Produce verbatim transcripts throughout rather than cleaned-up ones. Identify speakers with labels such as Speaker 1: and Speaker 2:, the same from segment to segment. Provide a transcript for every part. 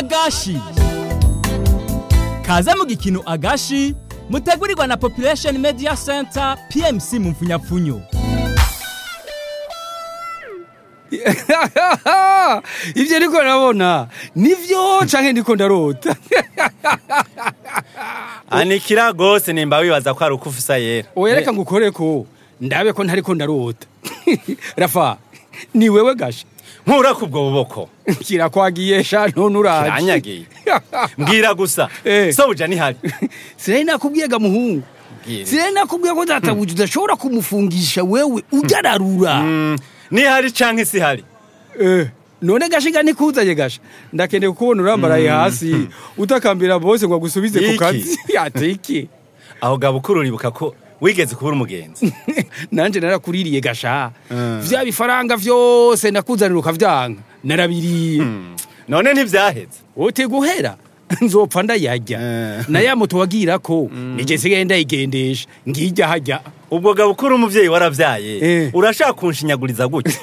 Speaker 1: agashi kaze mu gikino agashi mutegurirwa na Population Media Center P M C mu mfunyapfunyo.
Speaker 2: Ivyo niko nabona nivyo canke ndiko ndarota.
Speaker 3: Anikira gose nimba wibaza ko ari ukufisa yera.
Speaker 2: Oyereka ngukoreko ndabe ko ntariko ndarota. Rafa ni wewe gasha
Speaker 3: nkura kubwo buboko
Speaker 2: kira kwagiye sha none uraje
Speaker 3: anyagiye mbwira gusa
Speaker 2: eh.
Speaker 3: So buja ni hari
Speaker 2: sire nakubwiye ga muhungu sire nakubwiye ko databuja udashobora kumufungisha wewe ugararura
Speaker 3: mm. Ni hari canke si hari
Speaker 2: eh none gashiga nikuzaye gasha ndakende kubona urambaraye hasi utakambira bose ngo gusubize ku kazi yatiki
Speaker 3: aho gabukuru ribuka ko wigeze kubura umugenzi
Speaker 2: nanje narakuririye gasha uh. Vya bifaranga vyose nakuzanira ukavyanga narabiriye hmm.
Speaker 3: None ntivyaheze
Speaker 2: ote guhera nzopfa ndayajya uh. Na ya moto wagira ko mm. Nije sigenda igendesha ngijya hajya
Speaker 3: ubwo gabukuru umuvyeyi waravyaye eh. Urashaka kunshinyaguriza gute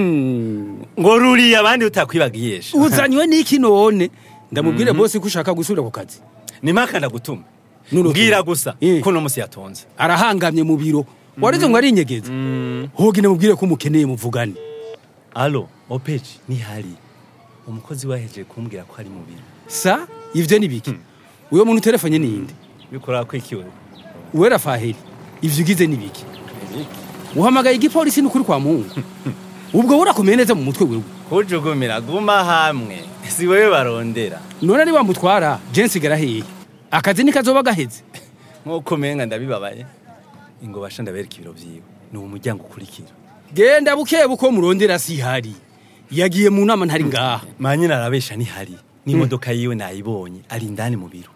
Speaker 3: ngo ruriye abandi utakwibagiyesha
Speaker 2: uzanywe niki none ndamubwire mm -hmm. Bose kushaka gusubira ku kazi
Speaker 3: ni maka ndagutuma Nubwira gusa ko no musi yatonze
Speaker 2: arahangamye mu biro wareze ngo ari inyegeza hogine mubwire ko umukeneye muvugane.
Speaker 3: Allo opeji ni hari umukozi waheje kumbwira ko ari mu biro
Speaker 2: sa ivyo ni biki uyo muntu telefone ninde
Speaker 3: bikora ko ikiwe
Speaker 2: wera faheri ivyo gize ni biki uhamagaye igipolisi n'ukuri kwa Mungu ubwo urakomeye neza mu mutwe wewe
Speaker 3: kujugumira guma hamwe si wewe barondera
Speaker 2: none ari bamutwara jensi garahiye akazi nikazoba gaheze
Speaker 3: nkuko menga ndabibabaye ingo basha ndabereka ibiro vyiwe ni umuryango ukurikira
Speaker 2: genda buke buko murondera si hari yagiye mu nama ntari ngaha
Speaker 3: manyina arabesha ni hari ni imodoka hmm. Yiwe nayibonye ari ndani mu biro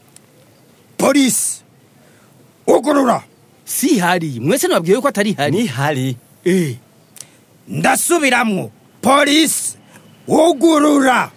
Speaker 4: Police ugurura
Speaker 2: si hari mwese nababwiye ko atari hari
Speaker 3: ni hari
Speaker 2: eh
Speaker 4: ndasubiramwo Police ugurura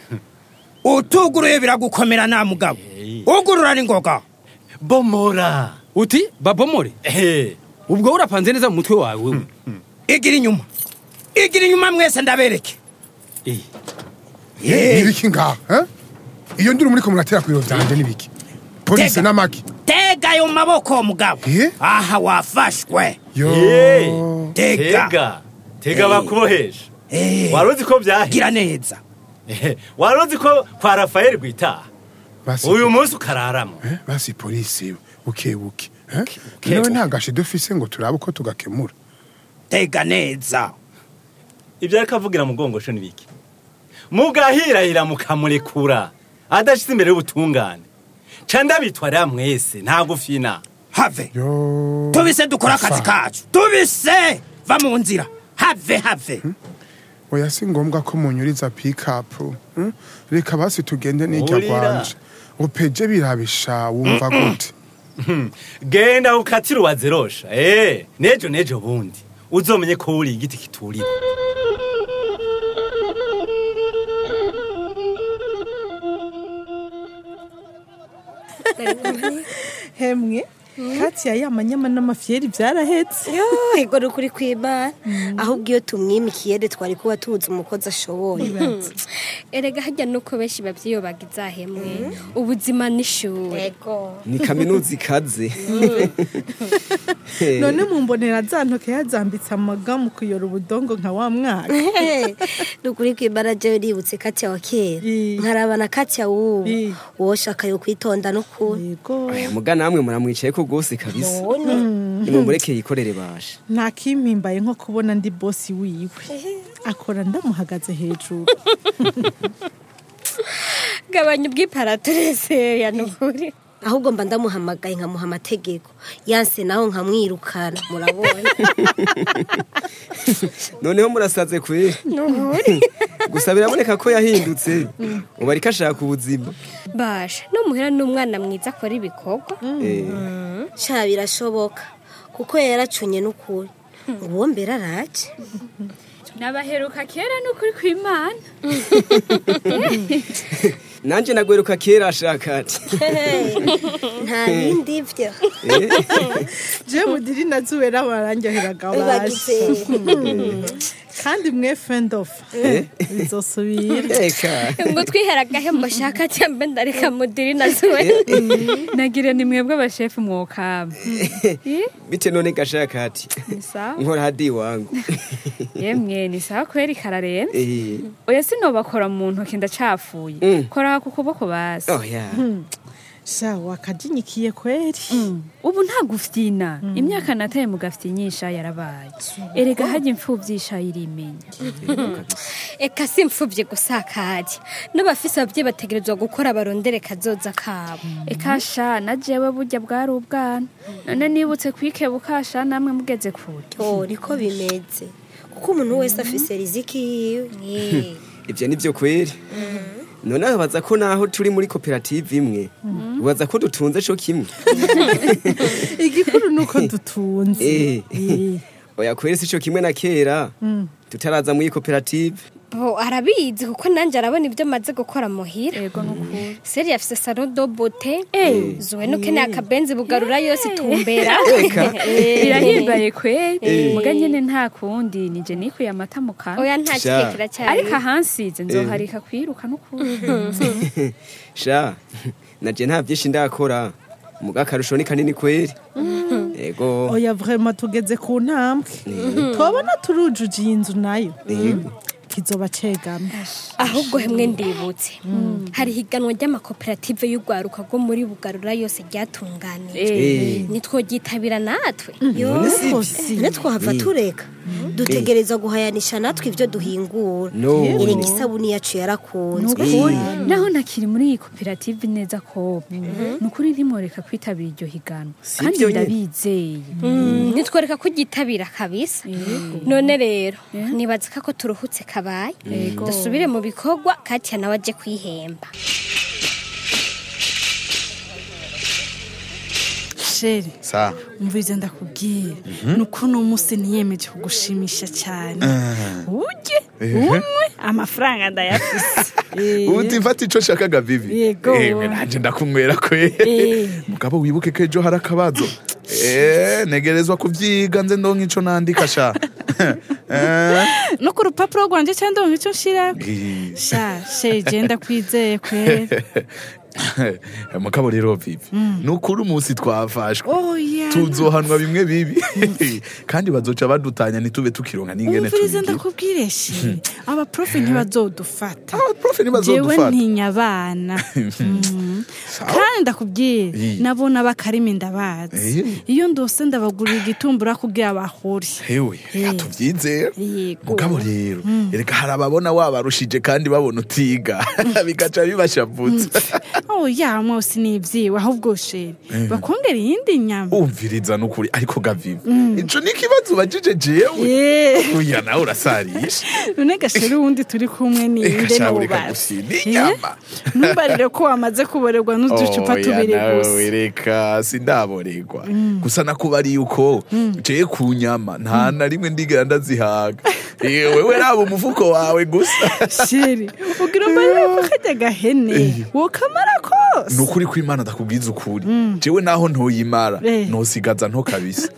Speaker 4: utuguruye biragukomera na mugabo ugurura ni ngoga
Speaker 3: bomora
Speaker 2: uti babomore
Speaker 3: eh
Speaker 2: ubwo urapanze neza mu mutwe wawe wewe
Speaker 4: igira inyuma igira inyuma mwese ndabereke
Speaker 2: eh
Speaker 5: eh nibiki nga eh iyo ndiri muri ko muratera kwiro vyanje nibiki Police na maki
Speaker 4: tega yo maboko mugabo aha wafashwe
Speaker 5: yo
Speaker 3: tega tega tega bakubohesha eh waruzi ko byahe
Speaker 4: gira neza
Speaker 3: eh waruzi ko kwa Rafael gwita uyu munsi ukararamo
Speaker 5: eh basi Police ukebuke eh nawe ntagashe dufise ngo turabe uko tugakemura
Speaker 4: tega neza
Speaker 3: ibyo ariko avugira mu gongosho nibiki mugahirahira mukamurekura adashitse imbere y'ubutungane canda bitwara mwese ntagufina
Speaker 4: have tubise dukora akazi kacu tubise va mu nzira have have
Speaker 5: hmm? Oya si ngombwa ko munyuriza pick up hmm? Reka basi tugende n'ijya gwanje upeje birabisha wumva gute
Speaker 3: genda ukatira wazerosha eh nejo nejo bundi uzomenye ko uri igiti kituriwe
Speaker 6: hemwe Katia yamanyama n'amafyeri byarahetse
Speaker 7: yo ego rukuri kwibara ahubwo iyo tumwimikiye twari kuba tuzi umukozi ashoboye
Speaker 8: erega hajya nuko beshi bavyiyo bagizahemwe ubuzima n'ishure
Speaker 7: ego
Speaker 9: ni kaminuza ikaze
Speaker 6: none mumbonera zantoke yazambitse amaga mu kuyora ubudongo nka wa mwaka
Speaker 7: rukuri kwibara je ributse Katia wa kera nkarabana Katia wubu woshaka yo kwitonda no ku
Speaker 6: ego
Speaker 9: muga namwe muramwicaye ko gose kabisa nimumureke yikorere basha
Speaker 6: nta kimpimbaye nko kubona ndi boss wiwe akora ndamuhagaze hejuru
Speaker 8: gabanya ubwiparaturese ya nukuri
Speaker 7: ahubwo mba ndamuhamagaye nkamuha amategeko yanse naho nkamwirukana murabona
Speaker 9: noneho murasaze kwe
Speaker 8: nukuri
Speaker 9: gusa biraboneka ko yahindutse ubu ariko ashaka ubuzima
Speaker 8: basha no muhera n'umwana mwiza akora ibikorwa
Speaker 7: sha birashoboka kuko yaracunye n'ukuri ngo mbere araje
Speaker 8: nabaheruka kera n'ukuri kw'Imana
Speaker 9: nanje nagweruka kera shakati
Speaker 7: nta bindi vyo
Speaker 6: je mudiri nazuwera barangyoheraga baje kandi mwe friend of bizosubira
Speaker 9: eka
Speaker 8: ngo twihera gahembo shaka cyambe ndareka mudiri nazuwe
Speaker 10: nagire ni mwebwe abashefu mwokaba
Speaker 9: bite none gashakati
Speaker 10: sawa
Speaker 9: nkora hadi wangu
Speaker 10: yemwe ni sawa kweri kararene
Speaker 9: eh
Speaker 10: oya sinobakora mu ntoki ndacafuye kora ku kuboko basi
Speaker 9: oh yeah
Speaker 6: sawa kajinyikiye kweri
Speaker 10: ubu nta gufyina imyaka nataye mu gafyinyisha yarabaye erega haje imfuvyisha irimenya
Speaker 8: eka simfuvye gusakaje n'abafise abavye bategerezwa gukora barondere kazoza kabo
Speaker 10: eka sha na jewe burya bwari ubwana none nibutse kwikebukasha namwe mugeze kure
Speaker 7: oh niko bimeze kuko umuntu wese afise riziki yiwe
Speaker 9: ivyo nivyo kweri none abaza ko naho turi muri koperative imwe ubaza ko dutunze cyo kimwe
Speaker 6: igikuru nuko dutunze
Speaker 9: eh oya kweri si cyo kimwe na kera tutaraza muri koperative
Speaker 8: bo arabizi kuko nanje arabona ibyo maze gukora muhira
Speaker 10: yego nukuri
Speaker 8: seri yafise salon de beauté eh zuwe no kene akabenzi bugarura yose tumbera
Speaker 10: birahimbaye kweri muga nyene nta kundi nije nikuye amata mu kanwa
Speaker 8: oya nta kikira cyane
Speaker 10: ariko ahansize nzoharika kwiruka nukuri
Speaker 9: sha naje nta byinshi ndakora muga karusho ni kanini kweri yego
Speaker 6: oya vraiment tugeze ku ntambwe twabona turujuje inzu nayo kizoba cegamye
Speaker 8: ahubwo hemwe ndibutse hari higanwa ry'amakoperative y'ugwaruka go muri bugarura yose ryatunganiye nitwogitabira natwe
Speaker 7: yo natwo hava tureka dutegereza guhayanisha natwe ivyo duhingura iri gisabuni yacu yarakunzwe
Speaker 10: naho nakiri muri iyi koperative neza ko nukuri ntimoreka kwitabira iryo higanwa kandi ndabizeye
Speaker 8: nitworeka kugitabira kabisa none rero nibaza ko turuhutse kabaye dusubire mu bikorwa Katia nawe aje kwihemba
Speaker 6: sheri
Speaker 5: sa
Speaker 6: umvize ndakubwiye nukuno umunsi niyemeje kugushimisha cyane uje umwe amafaranga ndayafise
Speaker 5: uti mfata ico shakaga bibi
Speaker 6: yego
Speaker 5: ewe nanje ndakumwera kwe mugabo wibuke ko ejo harakabazo eh negerezwa kuvyiga nze ndonka ico nandika sha
Speaker 6: no ku rupapuro rwanje cyangwa ndonka ico nshira sha sheri genda kwizeye kwere
Speaker 5: mugabo rero bibi nukuri umunsi twafashwe
Speaker 6: oh yeah
Speaker 5: tuzohanwa bimwe bibi kandi bazoca badutanya nitube tukironka n'ingene
Speaker 6: tubigira umvirize ndakubwire shi aba prof ntibazodufata
Speaker 5: aba prof ntibazodufata
Speaker 6: jewe ntinyabana kandi ndakubwire nabona bakarimi ndabazi iyo ndose ndabagurira igitumbura kugira bahuri
Speaker 5: hewe atuvyizera mugabo rero ereka harababona wabarushije kandi babona utiga bigaca bibashavutse
Speaker 6: oh ya mwose nivyiwe ahubwo sheri bakongera iyindi nyama
Speaker 5: umviriza nukuri ariko gaviva ico nikibazo bajije jewe uya nawe urasarisha
Speaker 6: none gasheri wundi turi kumwe ninde
Speaker 5: n'ubazi n'inyama
Speaker 6: numbarire ko wamaze kuborerwa n'uducupa tubiri gusa
Speaker 5: wereka sindaborerwa gusa nakubari uko je ku nyama nta na rimwe ndigera ndazihaga wewe raba umufuko wawe gusa
Speaker 6: sheri ugira mbarire ko kajya gahene wo kamara kose
Speaker 5: nukuri ko Imana ndakubwiza ukuri jewe naho ntoyimara nosigaza nto kabisa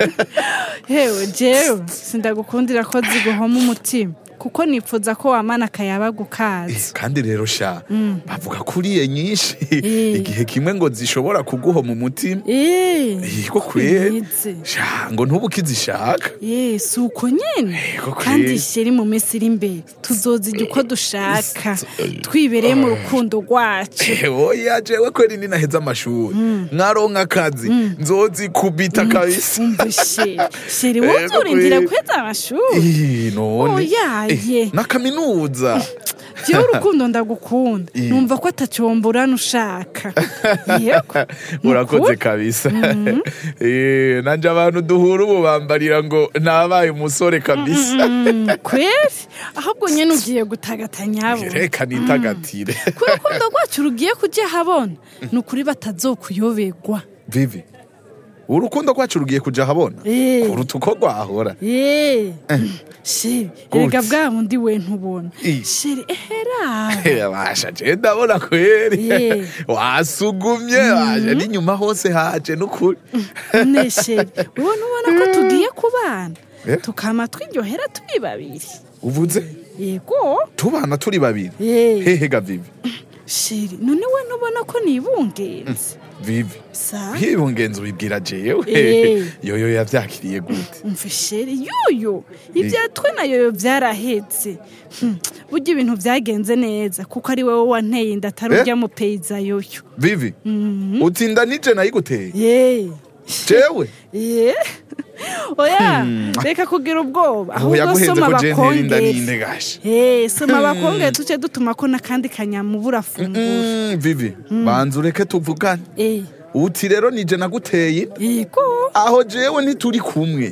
Speaker 6: hewe jewe sindagukundira ko ziguhoma umutima kuko nipfuza ko wamana kayaba gukaza
Speaker 5: kandi rero sha bavuga kuriye nyinshi igihe kimwe ngo zishobora kuguho mu mutima
Speaker 6: eh
Speaker 5: ko kwe sha ngo ntubukizishaka
Speaker 6: eh suko nyene kandi sheri mu mesiri imbere tuzozijya uko dushaka twibereye mu rukundo rwacu
Speaker 5: oya jewe ko rini naheza amashuri mwaronka akazi nzozi kubita kabisa
Speaker 6: umvishe sheri wozurindira kweza amashuri
Speaker 5: none
Speaker 6: oya
Speaker 5: Eh, na kaminuza
Speaker 6: jewe urukundo ndagukunda numva ko atacomborana ushaka yego
Speaker 5: urakoze kabisa eh nanje abantu duhura ubu bambarira ngo nabaye umusore kabisa
Speaker 6: kweri ahubwo nyene ugiye gutagatanya abo
Speaker 5: reka nitagatire
Speaker 6: kurukundo rwacu rugiye kujya habona nukuri batazokuyoberwa
Speaker 5: vivi urukundo rwacu rugiye kuja habona
Speaker 6: Eh.
Speaker 5: kuruta uko rwahora
Speaker 6: Eh. Sheri, erega bwa mundi we ntubona.
Speaker 5: Eh.
Speaker 6: Sheri, ehera.
Speaker 5: basha je ndabona kweri
Speaker 6: Eh.
Speaker 5: wasugumye basha n'inyuma hose haje n'ukuri
Speaker 6: Ne sheri, wowe ntubona ko tugiye kubana.
Speaker 5: Eh.
Speaker 6: Tukama twiryohera turi babiri.
Speaker 5: uvuze
Speaker 6: Yego.
Speaker 5: tubana turi babiri
Speaker 6: Eh.
Speaker 5: hehe ga Vivi
Speaker 6: Sheri, none we ntubona ko nibungenze.
Speaker 5: Vivi
Speaker 6: Sa?
Speaker 5: hibungenze ubibwira jewe
Speaker 6: Eh.
Speaker 5: yoyo yavyakiriye gute
Speaker 6: Umva sheri, yoyo. Ivyatwe na yoyo vyarahetse. Hmm, burya ibintu vyagenze neza kuko ari wewe wanteye inda atarurya
Speaker 5: Eh.
Speaker 6: mu peiza yoyo.
Speaker 5: Vivi utinda nije nayiguteye
Speaker 6: Ye.
Speaker 5: jewe
Speaker 6: Ye. Oya, reka kugira ubwoba.
Speaker 5: ubu
Speaker 6: Ahubwo
Speaker 5: yaguhenze
Speaker 6: soma
Speaker 5: ko je ntera inda
Speaker 6: bakongere.
Speaker 5: ninde gasha
Speaker 6: Eh, soma bakongere tuce dutuma ko nakandi kanyamubura fungura.
Speaker 5: Mm, Vivi banza ureke tuvugane
Speaker 6: Eh.
Speaker 5: uti rero nije naguteye
Speaker 6: Yego.
Speaker 5: aho jewe ntituri kumwe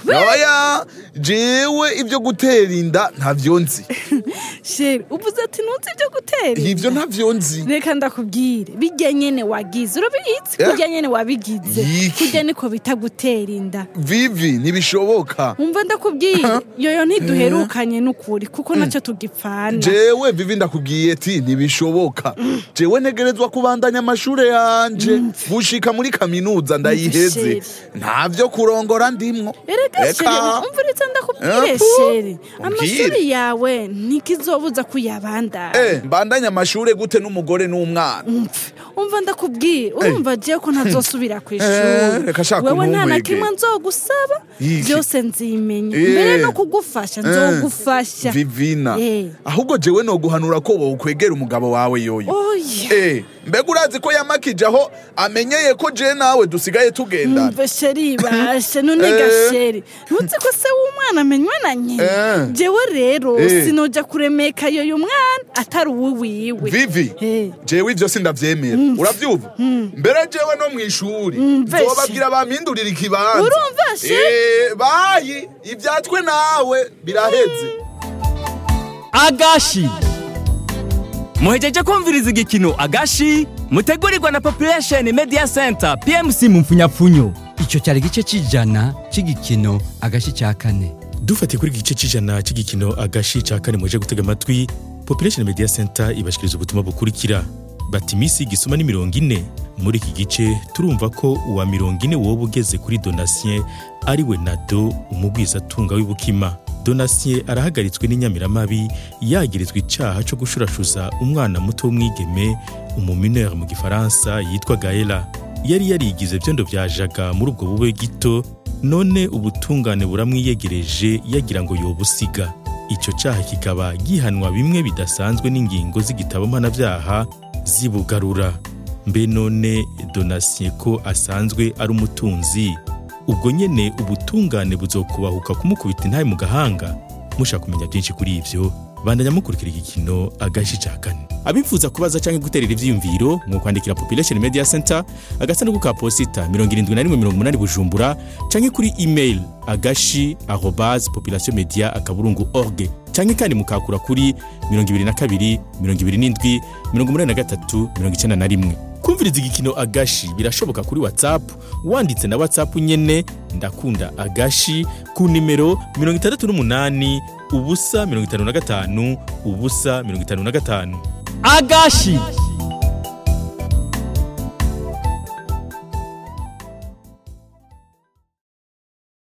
Speaker 5: oya jewe ibyo gutera inda ntavyo nzi
Speaker 6: Sheri, uvuze ati ntuzi ibyo gutera.
Speaker 5: ivyo ntavyo nzi
Speaker 6: Reka ndakubwire bijya nyene wagize urabizi
Speaker 5: Eh?
Speaker 6: kujya nyene wabigize
Speaker 5: Yiki.
Speaker 6: kujya niko bita gutera inda.
Speaker 5: Vivi ntibishoboka
Speaker 6: Umva ndakubwire yoyo ntiduherukanye n'ukuri kuko nacyo tugipfana.
Speaker 5: jewe Vivi ndakubwiye ati ntibishoboka jewe ntegerezwa kubandanya amashure yanje gushika muri kaminuza ndayiheze
Speaker 6: Sheri.
Speaker 5: ntavyo kurongora ndimwo
Speaker 6: Erega
Speaker 5: Eka.
Speaker 6: sheri umviriza ndakubwire
Speaker 5: Epu.
Speaker 6: sheri
Speaker 5: Umbwire.
Speaker 6: amashuri yawe ntikizobuza kuyabandanya.
Speaker 5: eh mbandanya amashure gute n'umugore n'umwana
Speaker 6: Umva, umva ndakubwire urumva je ko ntazosubira ku
Speaker 5: Eh,
Speaker 6: ishuri
Speaker 5: reka shaka
Speaker 6: wewe nta na
Speaker 5: untumwege.
Speaker 6: kimwe nzogusaba
Speaker 5: Iki.
Speaker 6: byose nzimenya
Speaker 5: Eh.
Speaker 6: mbere no kugufasha nzogufasha.
Speaker 5: Vivina
Speaker 6: Eh.
Speaker 5: ahubwo jewe no guhanura ko wowe ukwegera umugabo wawe yoyo
Speaker 6: Oya.
Speaker 5: eh mbega urazi ko yamakije aho amenyeye ko je nawe dusigaye tugendana
Speaker 6: Umva sheri bashe none
Speaker 5: Eh.
Speaker 6: gasheri ntuzi ko se w'umwana amenywa na nyina.
Speaker 5: Eh.
Speaker 6: Jewe rero
Speaker 5: Eh.
Speaker 6: sinoja kuremeka yoyo mwana atari uwiwiwe.
Speaker 5: Vivi
Speaker 6: Eh.
Speaker 5: jewe ivyo sindavyemera uravyumva mbere jewe no mw'ishuri
Speaker 6: Umva se.
Speaker 5: nzobabwira bampindurira ikibanza
Speaker 6: Urumva se?
Speaker 5: eh bayi ivyatwe nawe biraheze
Speaker 1: Agashi. Muhejeje kumviriza igikino Agashi mutegurirwa na Population Media Center P M C mu mfunyapfunyo.
Speaker 11: Ico cyari gice cijana c'igikino Agashi cya kane.
Speaker 12: Dufatiye kuri gice cijana c'igikino Agashi cya kane muje gutega amatwi Population Media Center ibashikiriza ubutumwa bukurikira bati misi gisoma ni mirongo ine. Muri iki gice turumva ko uwa mirongo ine wowe ugeze kuri Donatien ari we Nado umugwiza tunga w'ibukima. Donatien arahagaritswe n'inyamiramabi yagirizwe icaha cyo gushurashuza umwana muto w'umwigeme umumineur mu gifaransa yitwa Gaela. Yari yarigize byondo byajaga muri ubwo bube gito none ubutungane buramwiyegereje yagira ngo yobusiga. Ico caha kikaba gihanwa bimwe bidasanzwe n'ingingo z'igitabo mpanavyaha zibugarura. Mbe none Donatien ko asanzwe ari umutunzi ubwo nyene ubutungane buzokubahuka kumukubita intaye mu gahanga. Mushaka kumenya byinshi kuri ivyo bandanya mukurikira igikino Agashi cya kane. Abifuza kubaza canke guterera ivyiyumviro mu kwandikira Population Media Center agasanduku ka posita mirongo irindwi na rimwe mirongo umunani Bujumbura canke kuri email agashi arobase population media akaburungu org canke kandi mukakura kuri mirongo ibiri na kabiri mirongo ibiri n'indwi mirongo umunani na gatatu mirongo icenda na rimwe. Kumviriza igikino Agashi birashoboka kuri WhatsApp wanditse na WhatsApp nyene ndakunda Agashi ku nimero mirongo itandatu n'umunani ubusa mirongo itanu na gatanu ubusa mirongo itanu na gatanu.
Speaker 1: Agashi.